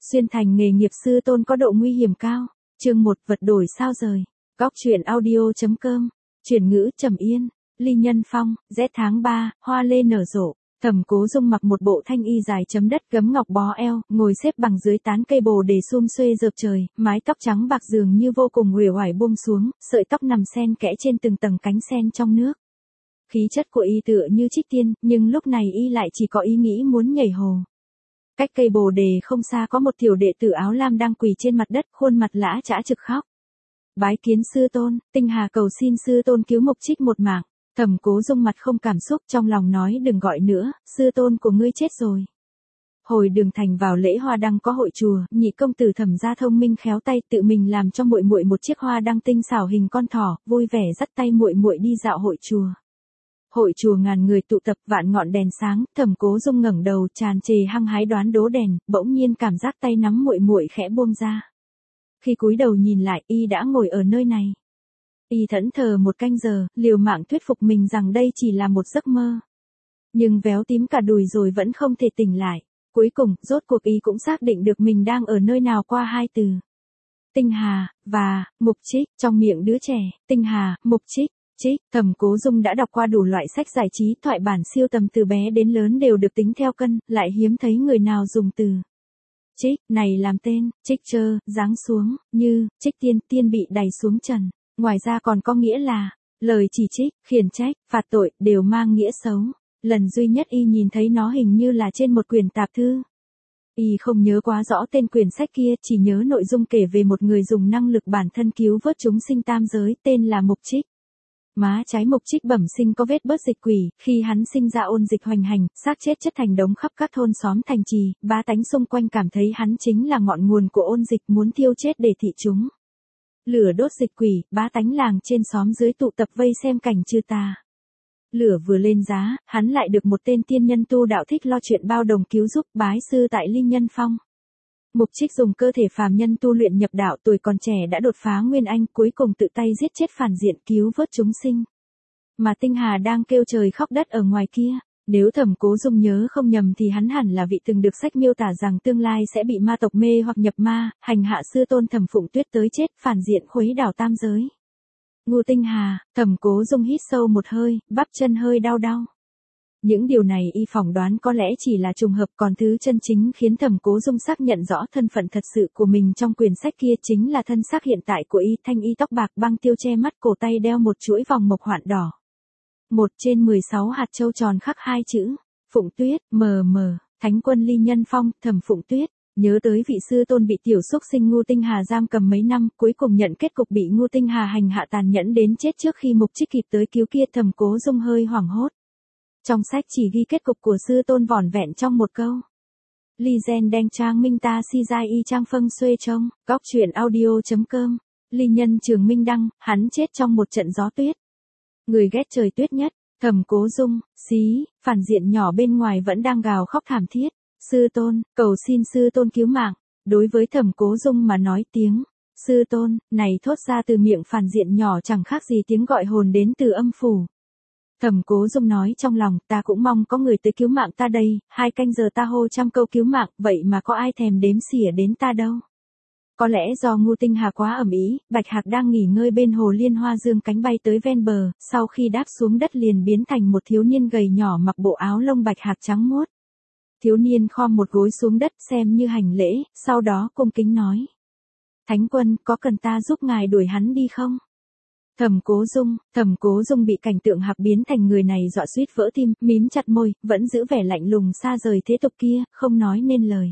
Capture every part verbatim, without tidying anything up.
Xuyên thành nghề nghiệp sư tôn có độ nguy hiểm cao. Chương một, vật đổi sao rời. Góc truyện audio.com. Chuyển ngữ Trầm Yên. Ly Nhân Phong. Rét tháng ba, hoa lê nở rộ. Thẩm Cố Dung mặc một bộ thanh y dài chấm đất gấm ngọc bó eo, ngồi xếp bằng dưới tán cây bồ đề sum xuê rợp trời, mái tóc trắng bạc dường như vô cùng uể oải buông xuống, sợi tóc nằm xen kẽ trên từng tầng cánh sen trong nước. Khí chất của y tựa như trích tiên, nhưng lúc này y lại chỉ có ý nghĩ muốn nhảy hồ. Cách cây bồ đề không xa có một tiểu đệ tử áo lam đang quỳ trên mặt đất, khuôn mặt lã chã trực khóc. Bái kiến sư tôn, Tinh Hà cầu xin sư tôn cứu Mục Trích một mạng. Thẩm Cố Dung mặt không cảm xúc, trong lòng nói đừng gọi nữa, sư tôn của ngươi chết rồi. Hồi Đường Thành vào lễ hoa đăng có hội chùa, nhị công tử Thẩm gia thông minh khéo tay tự mình làm cho muội muội một chiếc hoa đăng tinh xảo hình con thỏ, vui vẻ dắt tay muội muội đi dạo hội chùa. Hội chùa ngàn người tụ tập, vạn ngọn đèn sáng, Thẩm Cố Dung ngẩng đầu tràn trề hăng hái đoán đố đèn, bỗng nhiên cảm giác tay nắm muội muội khẽ buông ra. Khi cúi đầu nhìn lại, y đã ngồi ở nơi này. Y thẫn thờ một canh giờ, liều mạng thuyết phục mình rằng đây chỉ là một giấc mơ. Nhưng véo tím cả đùi rồi vẫn không thể tỉnh lại. Cuối cùng, rốt cuộc y cũng xác định được mình đang ở nơi nào qua hai từ. Tinh Hà, và, Mục Trích, trong miệng đứa trẻ, Tinh Hà, Mục Trích, Trích. Thẩm Cố Dung đã đọc qua đủ loại sách giải trí, thoại bản siêu tầm từ bé đến lớn đều được tính theo cân, lại hiếm thấy người nào dùng từ Trích này làm tên. Trích chơ, giáng xuống, như, trích tiên, tiên bị đày xuống trần. Ngoài ra còn có nghĩa là, lời chỉ trích, khiển trách, phạt tội, đều mang nghĩa xấu. Lần duy nhất y nhìn thấy nó hình như là trên một quyển tạp thư. Y không nhớ quá rõ tên quyển sách kia, chỉ nhớ nội dung kể về một người dùng năng lực bản thân cứu vớt chúng sinh tam giới, tên là Mục Trích. Má trái Mục Trích bẩm sinh có vết bớt dịch quỷ, khi hắn sinh ra ôn dịch hoành hành, xác chết chất thành đống khắp các thôn xóm thành trì, bá tánh xung quanh cảm thấy hắn chính là ngọn nguồn của ôn dịch, muốn thiêu chết để thị chúng. Lửa đốt dịch quỷ, bá tánh làng trên xóm dưới tụ tập vây xem cảnh trừ tà. Lửa vừa lên giá, hắn lại được một tên tiên nhân tu đạo thích lo chuyện bao đồng cứu giúp, bái sư tại Ly Nhân Phong. Mục Trích dùng cơ thể phàm nhân tu luyện nhập đạo, tuổi còn trẻ đã đột phá nguyên anh, cuối cùng tự tay giết chết phản diện, cứu vớt chúng sinh. Mà Tinh Hà đang kêu trời khóc đất ở ngoài kia. Nếu Thẩm Cố Dung nhớ không nhầm thì hắn hẳn là vị từng được sách miêu tả rằng tương lai sẽ bị ma tộc mê hoặc nhập ma, hành hạ sư tôn Thẩm Phụng Tuyết tới chết, phản diện khuấy đảo tam giới. Ngu Tinh Hà, Thẩm Cố Dung hít sâu một hơi, bắp chân hơi đau đau. Những điều này y phỏng đoán có lẽ chỉ là trùng hợp, còn thứ chân chính khiến Thẩm Cố Dung xác nhận rõ thân phận thật sự của mình trong quyển sách kia chính là thân xác hiện tại của y, thanh y tóc bạc băng tiêu che mắt, cổ tay đeo một chuỗi vòng mộc hoạn đỏ. Một trên mười sáu hạt châu tròn khắc hai chữ, Phụng Tuyết, mờ mờ, Thánh Quân Ly Nhân Phong, Thẩm Phụng Tuyết. Nhớ tới vị sư tôn bị tiểu xúc sinh Ngu Tinh Hà giam cầm mấy năm, cuối cùng nhận kết cục bị Ngu Tinh Hà hành hạ tàn nhẫn đến chết trước khi Mục Trích kịp tới cứu kia, Thẩm Cố Dung hơi hoảng hốt. Trong sách chỉ ghi kết cục của sư tôn vỏn vẹn trong một câu. Ly gen đen trang minh ta si giai y trang phân xuê trông, góc truyện audio.com. Ly Nhân Trường Minh đăng, hắn chết trong một trận gió tuyết. Người ghét trời tuyết nhất, Thẩm Cố Dung, xí, phản diện nhỏ bên ngoài vẫn đang gào khóc thảm thiết. Sư tôn, cầu xin sư tôn cứu mạng. Đối với Thẩm Cố Dung mà nói tiếng sư tôn này thốt ra từ miệng phản diện nhỏ chẳng khác gì tiếng gọi hồn đến từ âm phủ. Thẩm Cố Dung nói trong lòng, ta cũng mong có người tới cứu mạng ta đây, hai canh giờ ta hô trăm câu cứu mạng, vậy mà có ai thèm đếm xỉa đến ta đâu. Có lẽ do Ngu Tinh Hà quá ầm ĩ, Bạch Hạc đang nghỉ ngơi bên hồ Liên Hoa dương cánh bay tới ven bờ, sau khi đáp xuống đất liền biến thành một thiếu niên gầy nhỏ mặc bộ áo lông bạch hạc trắng muốt. Thiếu niên khom một gối xuống đất xem như hành lễ, sau đó cung kính nói. Thánh Quân, có cần ta giúp ngài đuổi hắn đi không? Thẩm Cố Dung, Thẩm Cố Dung bị cảnh tượng hạc biến thành người này dọa suýt vỡ tim, mím chặt môi, vẫn giữ vẻ lạnh lùng xa rời thế tục kia, không nói nên lời.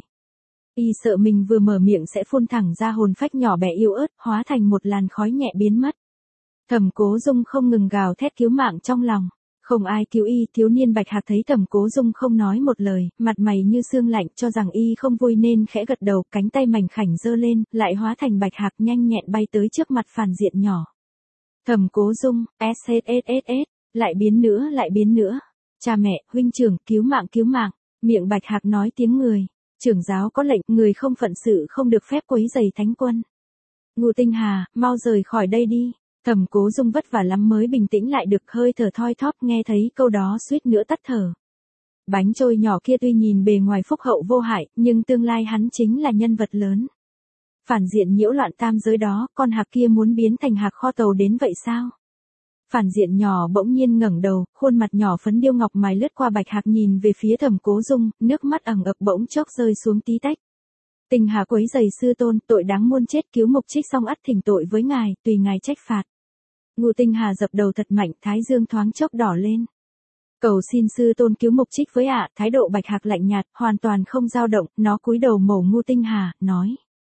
Y sợ mình vừa mở miệng sẽ phun thẳng ra hồn phách nhỏ bé yếu ớt, hóa thành một làn khói nhẹ biến mất. Thẩm Cố Dung không ngừng gào thét cứu mạng trong lòng. Không ai cứu y, thiếu niên Bạch Hạc thấy Thẩm Cố Dung không nói một lời, mặt mày như xương lạnh, cho rằng y không vui nên khẽ gật đầu, cánh tay mảnh khảnh giơ lên, lại hóa thành Bạch Hạc nhanh nhẹn bay tới trước mặt phản diện nhỏ. Thẩm Cố Dung, ét ét ét ét ét, lại biến nữa lại biến nữa. Cha mẹ, huynh trưởng, cứu mạng cứu mạng. Miệng Bạch Hạc nói tiếng người. Trưởng giáo có lệnh, người không phận sự không được phép quấy rầy Thánh Quân. Ngu Tinh Hà, mau rời khỏi đây đi. Thẩm Cố Dung vất vả lắm mới bình tĩnh lại được, hơi thở thoi thóp, nghe thấy câu đó suýt nữa tắt thở. Bánh trôi nhỏ kia tuy nhìn bề ngoài phúc hậu vô hại, nhưng tương lai hắn chính là nhân vật lớn. Phản diện nhiễu loạn tam giới đó, con hạc kia muốn biến thành hạc kho tàu đến vậy sao? Phản diện nhỏ bỗng nhiên ngẩng đầu, khuôn mặt nhỏ phấn điêu ngọc mài lướt qua Bạch Hạc nhìn về phía Thẩm Cố Dung, nước mắt ẩn ực bỗng chốc rơi xuống tí tách. Tinh Hà quấy giày sư tôn, tội đáng muôn chết, cứu Mục Trích xong ắt thỉnh tội với ngài, tùy ngài trách phạt. Ngụ Tinh Hà dập đầu thật mạnh, thái dương thoáng chốc đỏ lên. Cầu xin sư tôn cứu Mục Trích với ạ. Thái độ Bạch Hạc lạnh nhạt, hoàn toàn không dao động, nó cúi đầu mổ Ngụ Tinh Hà, nói.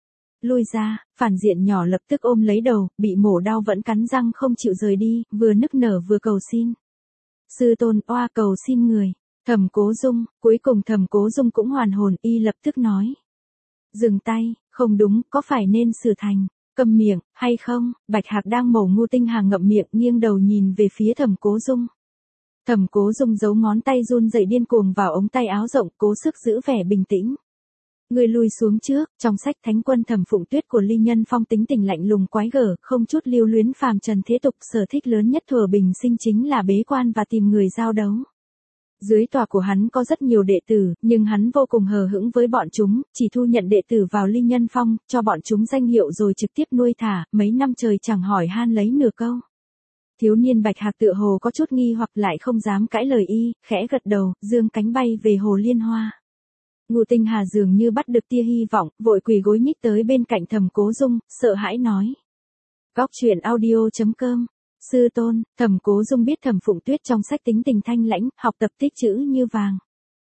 Lui ra. Phản diện nhỏ lập tức ôm lấy đầu, bị mổ đau vẫn cắn răng không chịu rời đi, vừa nức nở vừa cầu xin. Sư tôn, oa cầu xin người. Thẩm Cố Dung, cuối cùng Thẩm Cố Dung cũng hoàn hồn, y lập tức nói. Dừng tay, không đúng, có phải nên xử thành, câm miệng, hay không? Bạch Hạc đang mổ Ngụ Tinh Hà ngậm miệng, nghiêng đầu nhìn về phía Thẩm Cố Dung. Thẩm Cố Dung giấu ngón tay run rẩy điên cuồng vào ống tay áo rộng, cố sức giữ vẻ bình tĩnh. Người lùi xuống trước, trong sách Thánh Quân Thẩm Phụng Tuyết của Ly Nhân Phong tính tình lạnh lùng quái gở, không chút lưu luyến phàm trần thế tục, sở thích lớn nhất thuở bình sinh chính là bế quan và tìm người giao đấu. Dưới tòa của hắn có rất nhiều đệ tử, nhưng hắn vô cùng hờ hững với bọn chúng, chỉ thu nhận đệ tử vào Ly Nhân Phong, cho bọn chúng danh hiệu rồi trực tiếp nuôi thả, mấy năm trời chẳng hỏi han lấy nửa câu. Thiếu niên Bạch Hạc tựa hồ có chút nghi hoặc lại không dám cãi lời y, khẽ gật đầu, dương cánh bay về hồ liên hoa. Ngụ Tinh Hà dường như bắt được tia hy vọng, vội quỳ gối nhích tới bên cạnh Thẩm Cố Dung, sợ hãi nói. Góc truyện audio chấm com. Sư tôn, Thẩm Cố Dung biết Thẩm Phụng Tuyết trong sách tính tình thanh lãnh, học tập tích chữ như vàng.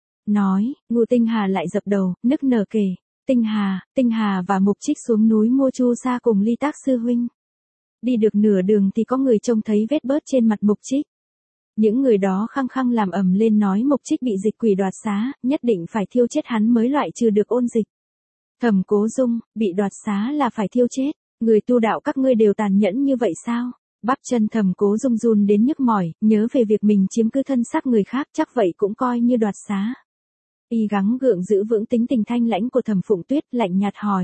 Nói, Ngụ Tinh Hà lại dập đầu, nức nở kể. Tinh Hà, Tinh Hà và Mục Trích xuống núi mua chu sa cùng Ly Tác sư huynh. Đi được nửa đường thì có người trông thấy vết bớt trên mặt Mục Trích. Những người đó khăng khăng làm ầm lên nói Mục Trích bị dịch quỷ đoạt xá, nhất định phải thiêu chết hắn mới loại trừ được ôn dịch. Thẩm Cố Dung, bị đoạt xá là phải thiêu chết, người tu đạo các ngươi đều tàn nhẫn như vậy sao? Bắp chân Thẩm Cố Dung run đến nhức mỏi, nhớ về việc mình chiếm cứ thân xác người khác, chắc vậy cũng coi như đoạt xá. Y gắng gượng giữ vững tính tình thanh lãnh của Thẩm Phụng Tuyết, lạnh nhạt hỏi.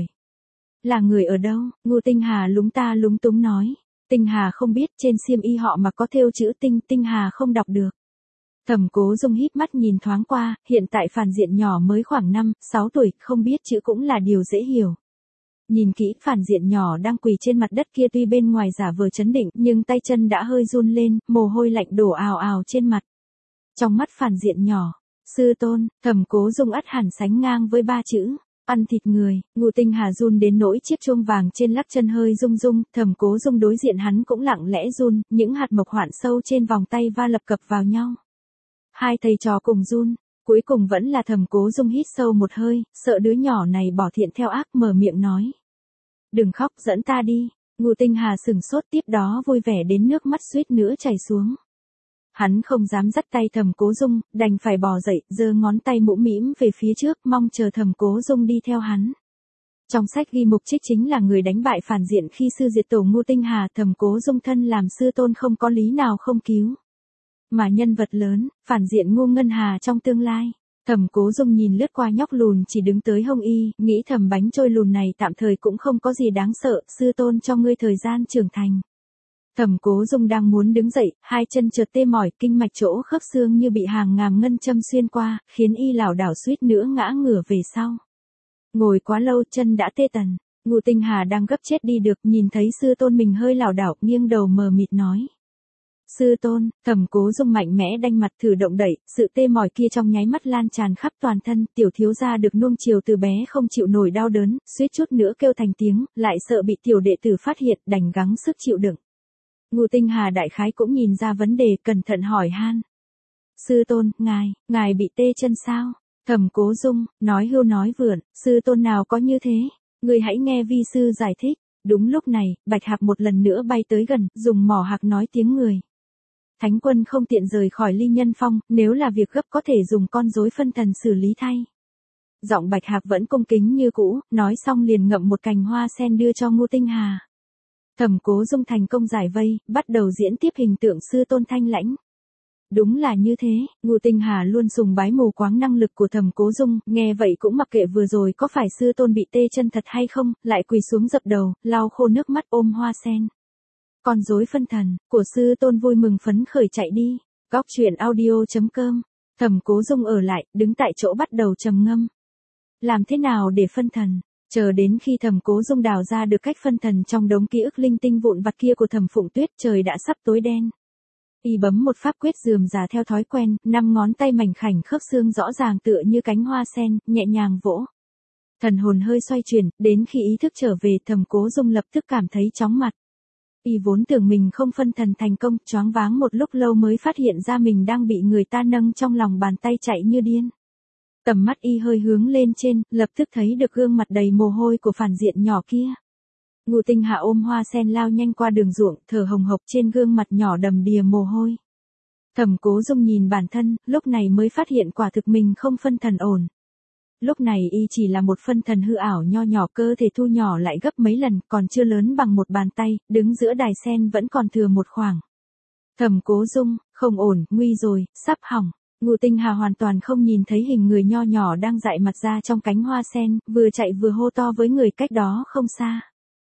Là người ở đâu? Ngụ Tinh Hà lúng ta lúng túng nói. Tinh Hà không biết, trên xiêm y họ mà có thêu chữ Tinh, Tinh Hà không đọc được. Thẩm Cố Dung híp mắt nhìn thoáng qua, hiện tại phản diện nhỏ mới khoảng năm, sáu tuổi, không biết chữ cũng là điều dễ hiểu. Nhìn kỹ, phản diện nhỏ đang quỳ trên mặt đất kia tuy bên ngoài giả vờ trấn định, nhưng tay chân đã hơi run lên, mồ hôi lạnh đổ ào ào trên mặt. Trong mắt phản diện nhỏ, sư tôn, Thẩm Cố Dung ắt hẳn sánh ngang với ba chữ. Ăn thịt người. Ngụ Tinh Hà run đến nỗi chiếc chuông vàng trên lắc chân hơi rung rung, Thẩm Cố Dung đối diện hắn cũng lặng lẽ run, những hạt mộc hoạn sâu trên vòng tay va lập cập vào nhau. Hai thầy trò cùng run, cuối cùng vẫn là Thẩm Cố Dung hít sâu một hơi, sợ đứa nhỏ này bỏ thiện theo ác, mở miệng nói. Đừng khóc, dẫn ta đi. Ngụ Tinh Hà sừng sốt, tiếp đó vui vẻ đến nước mắt suýt nữa chảy xuống. Hắn không dám dắt tay Thẩm Cố Dung, đành phải bò dậy, giơ ngón tay mũm mĩm về phía trước, mong chờ Thẩm Cố Dung đi theo hắn. Trong sách ghi Mục Trích chính là người đánh bại phản diện khi sư diệt tổ Ngụ Tinh Hà, Thẩm Cố Dung thân làm sư tôn không có lý nào không cứu. Mà nhân vật lớn, phản diện Ngô Ngân Hà trong tương lai. Thẩm Cố Dung nhìn lướt qua nhóc lùn chỉ đứng tới hông y, nghĩ thầm bánh trôi lùn này tạm thời cũng không có gì đáng sợ, sư tôn cho ngươi thời gian trưởng thành. Thẩm Cố Dung đang muốn đứng dậy, hai chân chợt tê mỏi, kinh mạch chỗ khớp xương như bị hàng ngàn ngân châm xuyên qua, khiến y lảo đảo suýt nữa ngã ngửa về sau. Ngồi quá lâu chân đã tê tần, Ngụ Tinh Hà đang gấp chết đi được, nhìn thấy sư tôn mình hơi lảo đảo, nghiêng đầu mờ mịt nói. Sư tôn, Thẩm Cố Dung mạnh mẽ đanh mặt thử động đẩy, sự tê mỏi kia trong nháy mắt lan tràn khắp toàn thân, tiểu thiếu gia được nuông chiều từ bé không chịu nổi đau đớn, suýt chút nữa kêu thành tiếng, lại sợ bị tiểu đệ tử phát hiện, đành gắng sức chịu đựng. Ngụ Tinh Hà đại khái cũng nhìn ra vấn đề, cẩn thận hỏi han. Sư tôn, ngài, ngài bị tê chân sao? Thẩm Cố Dung, nói hưu nói vượn, sư tôn nào có như thế? Người hãy nghe vi sư giải thích. Đúng lúc này, Bạch Hạc một lần nữa bay tới gần, dùng mỏ hạc nói tiếng người. Thánh Quân không tiện rời khỏi Ly Nhân Phong, nếu là việc gấp có thể dùng con rối phân thần xử lý thay. Giọng Bạch Hạc vẫn cung kính như cũ, nói xong liền ngậm một cành hoa sen đưa cho Ngụ Tinh Hà. Thẩm Cố Dung thành công giải vây, bắt đầu diễn tiếp hình tượng sư tôn thanh lãnh. Đúng là như thế, Ngụ Tinh Hà luôn sùng bái mù quáng năng lực của Thẩm Cố Dung, nghe vậy cũng mặc kệ vừa rồi có phải sư tôn bị tê chân thật hay không, lại quỳ xuống dập đầu, lau khô nước mắt ôm hoa sen. Con rối phân thần, của sư tôn vui mừng phấn khởi chạy đi. Góc truyện audio chấm com Thẩm Cố Dung ở lại, đứng tại chỗ bắt đầu trầm ngâm. Làm thế nào để phân thần? Chờ đến khi Thẩm Cố Dung đào ra được cách phân thần trong đống ký ức linh tinh vụn vặt kia của Thẩm Phụng Tuyết, trời đã sắp tối đen. Y bấm một pháp quyết rườm rà theo thói quen, năm ngón tay mảnh khảnh khớp xương rõ ràng tựa như cánh hoa sen, nhẹ nhàng vỗ. Thần hồn hơi xoay chuyển, đến khi ý thức trở về, Thẩm Cố Dung lập tức cảm thấy chóng mặt. Y vốn tưởng mình không phân thần thành công, choáng váng một lúc lâu mới phát hiện ra mình đang bị người ta nâng trong lòng bàn tay chạy như điên. Tầm mắt Y hơi hướng lên trên, lập tức thấy được gương mặt đầy mồ hôi của phản diện nhỏ kia. Ngụ Tinh Hà ôm hoa sen lao nhanh qua đường ruộng, thở hồng hộc trên gương mặt nhỏ đầm đìa mồ hôi. Thẩm Cố Dung nhìn bản thân, lúc này mới phát hiện quả thực mình không phân thần ổn. Lúc này Y chỉ là một phân thần hư ảo nho nhỏ, cơ thể thu nhỏ lại gấp mấy lần, còn chưa lớn bằng một bàn tay, đứng giữa đài sen vẫn còn thừa một khoảng. Thẩm Cố Dung, không ổn, nguy rồi, sắp hỏng. Ngụ Tinh Hà hoàn toàn không nhìn thấy hình người nho nhỏ đang dại mặt ra trong cánh hoa sen, vừa chạy vừa hô to với người cách đó không xa.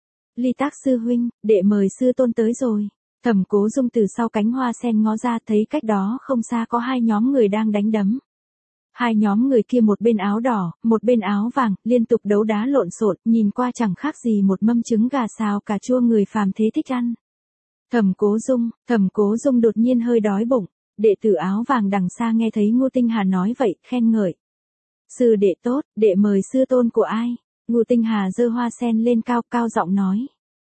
Ly Tác sư huynh, đệ mời sư tôn tới rồi. Thẩm Cố Dung từ sau cánh hoa sen ngó ra, thấy cách đó không xa có hai nhóm người đang đánh đấm. Hai nhóm người kia một bên áo đỏ, một bên áo vàng, liên tục đấu đá lộn xộn, nhìn qua chẳng khác gì một mâm trứng gà xào cà chua người phàm thế thích ăn. Thẩm Cố Dung, Thẩm Cố Dung đột nhiên hơi đói bụng. Đệ tử áo vàng đằng xa nghe thấy Ngô Tinh Hà nói vậy, khen ngợi. Sư đệ tốt, đệ mời sư tôn của ai? Ngô Tinh Hà giơ hoa sen lên cao, cao giọng nói.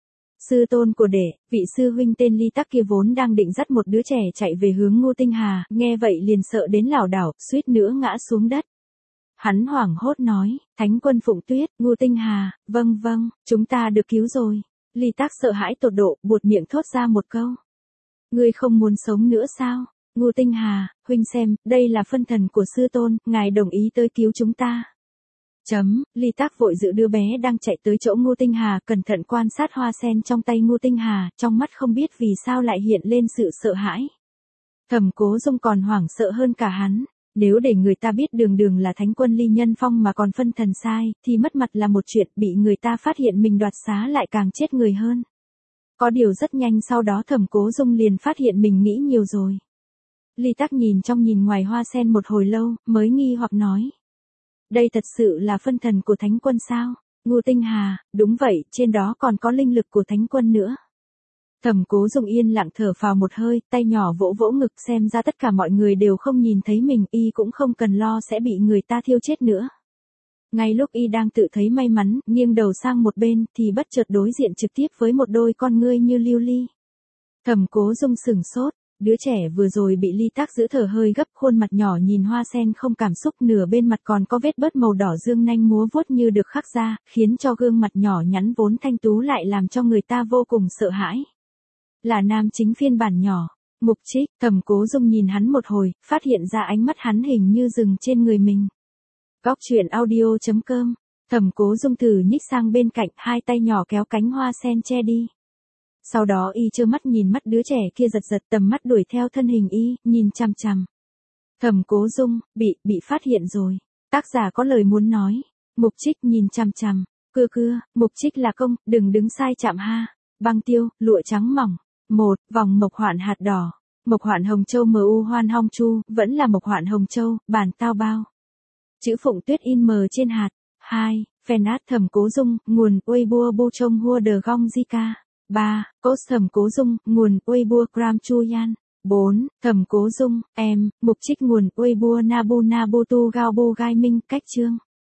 Sư tôn của đệ, vị sư huynh tên Ly Tắc kia vốn đang định dắt một đứa trẻ chạy về hướng Ngô Tinh Hà, nghe vậy liền sợ đến lảo đảo, suýt nữa ngã xuống đất. Hắn hoảng hốt nói, Thánh quân Phụng Tuyết, Ngô Tinh Hà, vâng vâng, chúng ta được cứu rồi. Ly Tắc sợ hãi tột độ, buột miệng thốt ra một câu. Ngươi không muốn sống nữa sao? Ngô Tinh Hà, huynh xem, đây là phân thần của sư tôn, ngài đồng ý tới cứu chúng ta. Chấm, Ly Tác vội giữ đứa bé đang chạy tới chỗ Ngô Tinh Hà, cẩn thận quan sát hoa sen trong tay Ngô Tinh Hà, trong mắt không biết vì sao lại hiện lên sự sợ hãi. Thẩm Cố Dung còn hoảng sợ hơn cả hắn, nếu để người ta biết đường đường là thánh quân Ly Nhân Phong mà còn phân thần sai, thì mất mặt là một chuyện, bị người ta phát hiện mình đoạt xá lại càng chết người hơn. Có điều rất nhanh sau đó Thẩm Cố Dung liền phát hiện mình nghĩ nhiều rồi. Ly Tắc nhìn trong nhìn ngoài hoa sen một hồi lâu, mới nghi hoặc nói. Đây thật sự là phân thần của thánh quân sao? Ngô Tinh Hà, đúng vậy, trên đó còn có linh lực của thánh quân nữa. Thẩm Cố Dung yên lặng thở phào một hơi, tay nhỏ vỗ vỗ ngực, xem ra tất cả mọi người đều không nhìn thấy mình, y cũng không cần lo sẽ bị người ta thiêu chết nữa. Ngay lúc y đang tự thấy may mắn, nghiêng đầu sang một bên, thì bất chợt đối diện trực tiếp với một đôi con ngươi như lưu ly. Thẩm Cố Dung sửng sốt. Đứa trẻ vừa rồi bị Ly Tác giữ thở hơi gấp, khuôn mặt nhỏ nhìn hoa sen không cảm xúc, nửa bên mặt còn có vết bớt màu đỏ dương nanh múa vuốt như được khắc ra, khiến cho gương mặt nhỏ nhắn vốn thanh tú lại làm cho người ta vô cùng sợ hãi. Là nam chính phiên bản nhỏ, Mục Trích. Thẩm Cố Dung nhìn hắn một hồi, phát hiện ra ánh mắt hắn hình như dừng trên người mình. Góc truyện audio chấm com. Thẩm Cố Dung thử nhích sang bên cạnh, hai tay nhỏ kéo cánh hoa sen che đi. Sau đó y trơ mắt nhìn mắt đứa trẻ kia giật giật, tầm mắt đuổi theo thân hình y, nhìn chằm chằm. Thẩm Cố Dung, bị, bị phát hiện rồi. Tác giả có lời muốn nói. Mục Trích nhìn chằm chằm. Cưa cưa, Mục Trích là công, đừng đứng sai chạm ha. Băng tiêu, lụa trắng mỏng. Một, vòng mộc hoạn hạt đỏ. Mộc hoạn hồng châu mu hoan hong chu, vẫn là mộc hoạn hồng châu, bản tao bao. Chữ Phụng Tuyết in mờ trên hạt. Hai, fan art Thẩm Cố Dung, nguồn Weibo bu trông hua de gong zika. ba. Post Thẩm Cố Dung, nguồn Weibo Gram Chu Yan. bốn. Thẩm Cố Dung, em, Mục Trích nguồn Weibo Nabu Nabutu Gao Bu Gai Minh, cách chương.